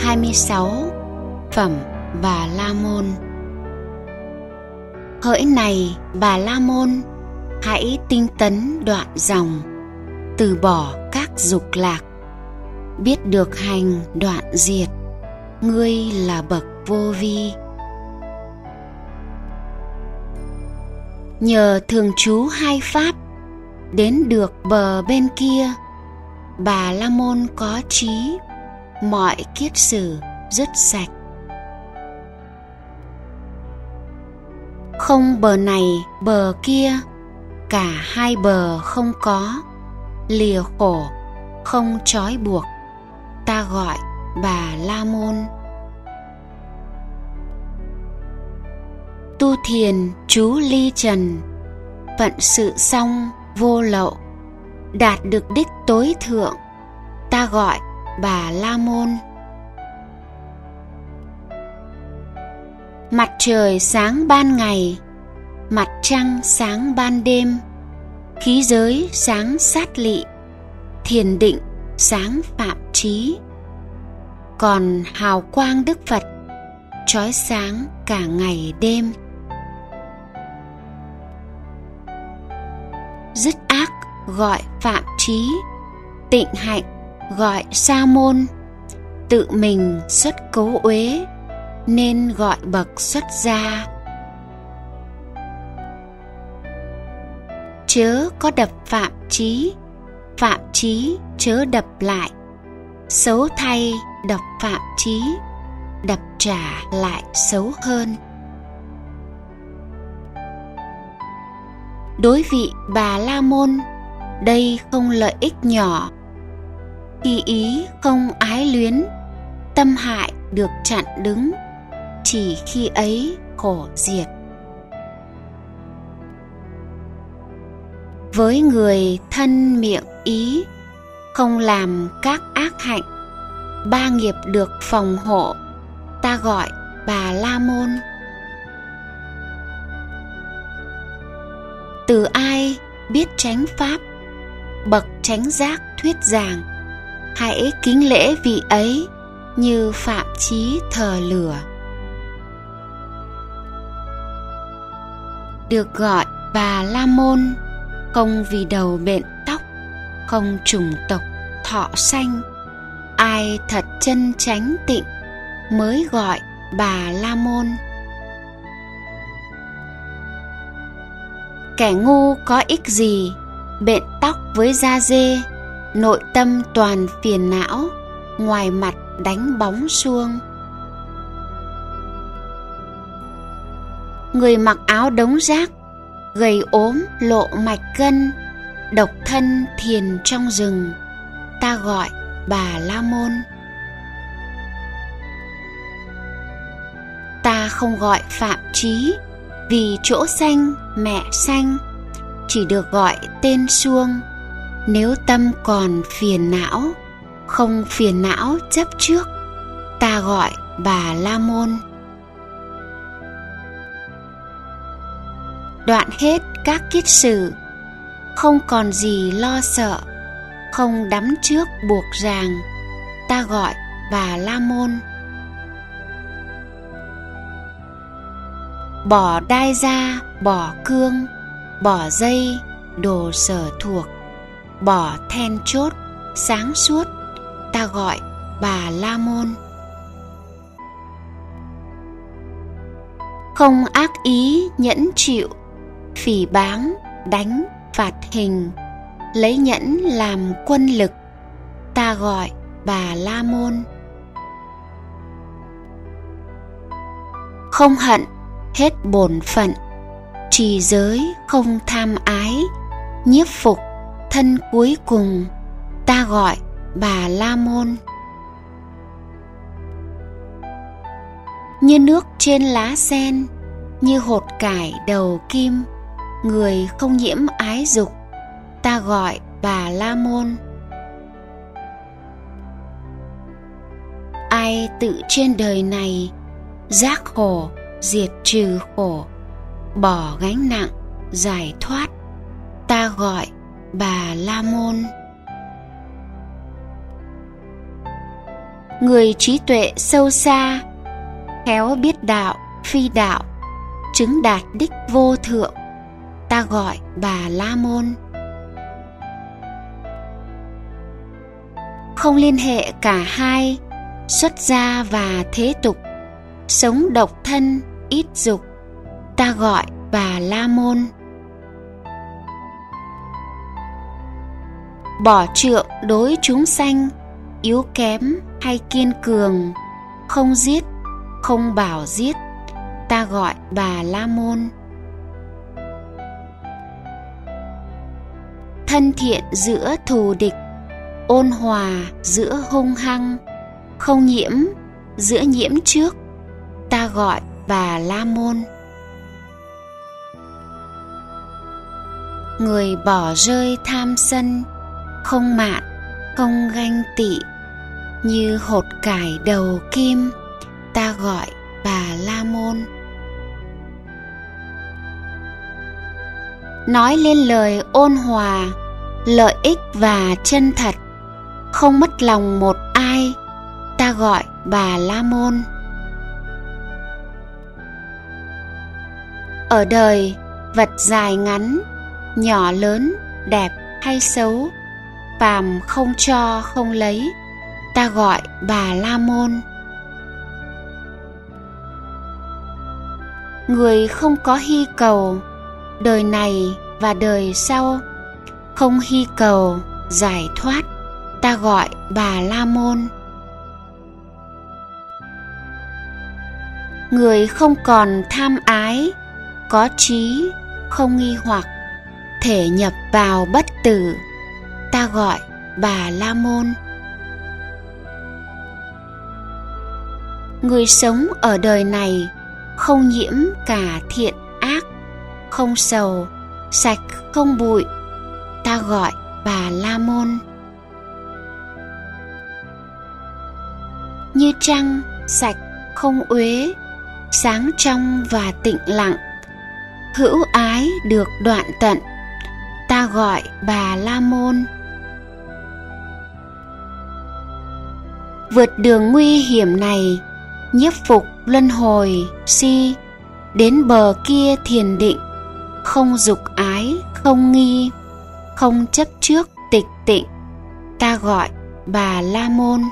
26. Phẩm Bà La Môn. Hỡi này Bà La Môn, hãy tinh tấn đoạn dòng, từ bỏ các dục lạc, biết được hành đoạn diệt, ngươi là bậc vô vi. Nhờ thường trú hai pháp, đến được bờ bên kia, Bà La Môn có trí, mọi kiết sử dứt sạch. Không bờ này bờ kia, cả hai bờ không có, lìa khổ không trói buộc, ta gọi Bà La Môn. Tu thiền trú ly trần, phận sự xong vô lậu, đạt được đích tối thượng, ta gọi Bà La Môn. Mặt trời sáng ban ngày, mặt trăng sáng ban đêm, khí giới sáng sát lị, thiền định sáng phạm trí. Còn hào quang Đức Phật chói sáng cả ngày đêm. Dứt ác gọi phạm trí, tịnh hạnh gọi sa môn, tự mình xuất cấu uế, nên gọi bậc xuất gia. Chớ có đập phạm trí chớ đập lại, xấu thay đập phạm trí, đập trả lại xấu hơn. Đối vị Bà La Môn, đây không lợi ích nhỏ, khi ý không ái luyến, tâm hại được chặn đứng, chỉ khi ấy khổ diệt. Với người thân miệng ý, không làm các ác hạnh, ba nghiệp được phòng hộ, ta gọi Bà La Môn. Từ ai biết chánh pháp, bậc chánh giác thuyết giảng, hãy kính lễ vị ấy như phạm chí thờ lửa. Được gọi Bà La Môn, không vì đầu bện tóc, không chủng tộc thọ sanh, ai thật chân chánh tịnh mới gọi Bà La Môn. Kẻ ngu có ích gì bện tóc với da dê, nội tâm toàn phiền não, ngoài mặt đánh bóng suông. Người mặc áo đống rác, gầy ốm lộ mạch gân, độc thân thiền trong rừng, ta gọi Bà La Môn. Ta không gọi phạm trí, vì chỗ sanh mẹ sanh, chỉ được gọi tên suông. Nếu tâm còn phiền não, không phiền não chấp trước, ta gọi Bà La Môn. Đoạn hết các kiết sử, không còn gì lo sợ, không đắm trước buộc ràng, ta gọi Bà La Môn. Bỏ đai ra, bỏ cương, bỏ dây, đồ sở thuộc, bỏ then chốt, sáng suốt, ta gọi Bà La Môn. Không ác ý nhẫn chịu, phỉ báng, đánh, phạt hình, lấy nhẫn làm quân lực, ta gọi Bà La Môn. Không hận hết bổn phận, trì giới không tham ái, nhiếp phục thân cuối cùng, ta gọi Bà La Môn. Như nước trên lá sen, như hột cải đầu kim, người không nhiễm ái dục, ta gọi Bà La Môn. Ai tự trên đời này giác khổ, diệt trừ khổ, bỏ gánh nặng, giải thoát, ta gọi Bà La Môn. Người trí tuệ sâu xa, khéo biết đạo phi đạo, chứng đạt đích vô thượng, ta gọi Bà La Môn. Không liên hệ cả hai, xuất gia và thế tục, sống độc thân ít dục, ta gọi Bà La Môn. Bỏ trượng đối chúng sanh, yếu kém hay kiên cường, không giết, không bảo giết, ta gọi Bà La Môn. Thân thiện giữa thù địch, ôn hòa giữa hung hăng, không nhiễm giữa nhiễm trước, ta gọi Bà La Môn. Người bỏ rơi tham sân, không mạn, không ganh tị, như hột cải đầu kim, ta gọi Bà La Môn. Nói lên lời ôn hòa, lợi ích và chân thật, không mất lòng một ai, ta gọi Bà La Môn. Ở đời, vật dài ngắn, nhỏ lớn, đẹp hay xấu, phàm không cho không lấy, ta gọi Bà La Môn. Người không có hy cầu, đời này và đời sau, không hy cầu giải thoát, ta gọi Bà La Môn. Người không còn tham ái, có trí, không nghi hoặc, thể nhập vào bất tử, ta gọi Bà La Môn. Người sống ở đời này không nhiễm cả thiện ác, không sầu, sạch không bụi, ta gọi Bà La Môn. Như trăng sạch không uế, sáng trong và tịnh lặng, hữu ái được đoạn tận, ta gọi Bà La Môn. Vượt đường nguy hiểm này, nhiếp phục luân hồi si, đến bờ kia thiền định, không dục ái không nghi, không chấp trước tịch tịnh, ta gọi Bà La Môn.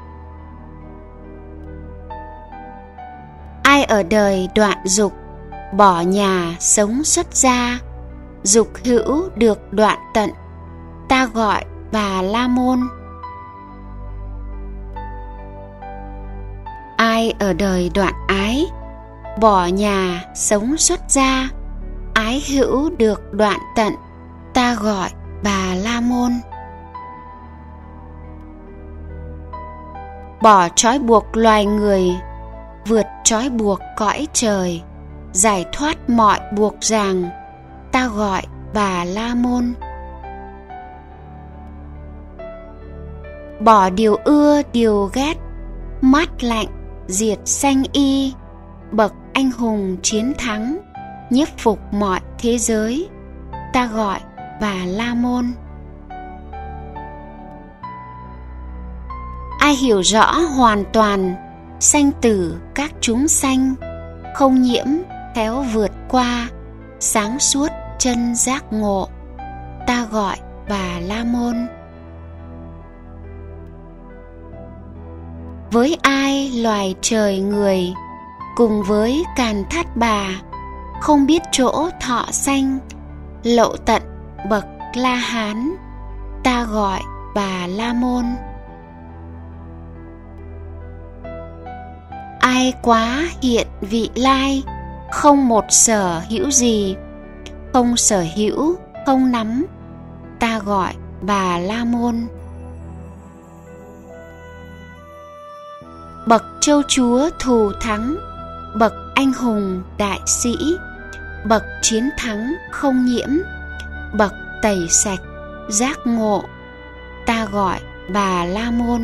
Ai ở đời đoạn dục, bỏ nhà sống xuất gia, dục hữu được đoạn tận, ta gọi Bà La Môn. Ai ở đời đoạn ái, bỏ nhà sống xuất gia, ái hữu được đoạn tận, ta gọi Bà La Môn. Bỏ trói buộc loài người, vượt trói buộc cõi trời, giải thoát mọi buộc ràng, ta gọi Bà La Môn. Bỏ điều ưa điều ghét, mát lạnh diệt sanh y, bậc anh hùng chiến thắng, nhiếp phục mọi thế giới, ta gọi Bà La Môn. Ai hiểu rõ hoàn toàn sanh tử các chúng sanh, không nhiễm khéo vượt qua, sáng suốt chân giác ngộ, ta gọi Bà La Môn. Với ai loài trời người, cùng với Càn Thát Bà, không biết chỗ thọ sanh, lậu tận bậc La Hán, ta gọi Bà La Môn. Ai quá hiện vị lai, không một sở hữu gì, không sở hữu không nắm, ta gọi Bà La Môn. Bậc châu chúa thù thắng, bậc anh hùng đại sĩ, bậc chiến thắng không nhiễm, bậc tẩy sạch giác ngộ, ta gọi Bà La Môn.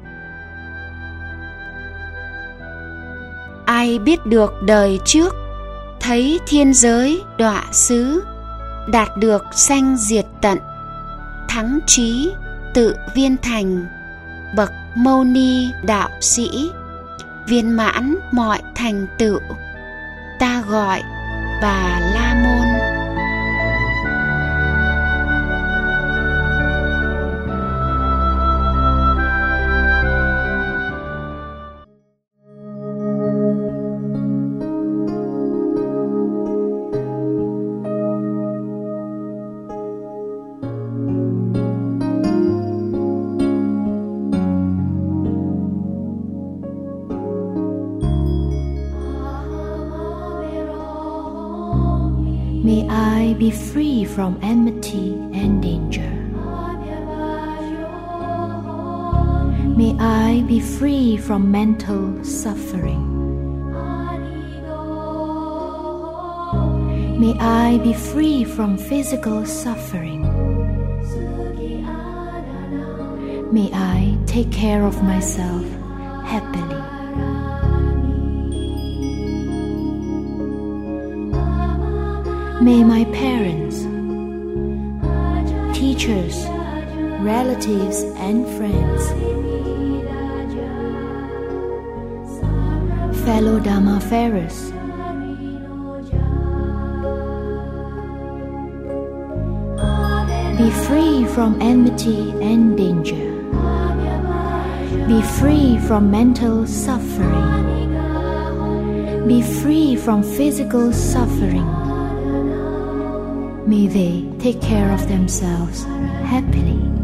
Ai biết được đời trước, thấy thiên giới đọa xứ, đạt được sanh diệt tận, thắng trí tự viên thành, bậc Mâu Ni đạo sĩ, viên mãn mọi thành tựu. Ta gọi Bà La Môn. May I be free from enmity and danger. May I be free from mental suffering. May I be free from physical suffering. May I take care of myself happily. May my parents, teachers, relatives and friends, fellow Dhammafarers, be free from enmity and danger. Be free from mental suffering. Be free from physical suffering. May they take care of themselves happily.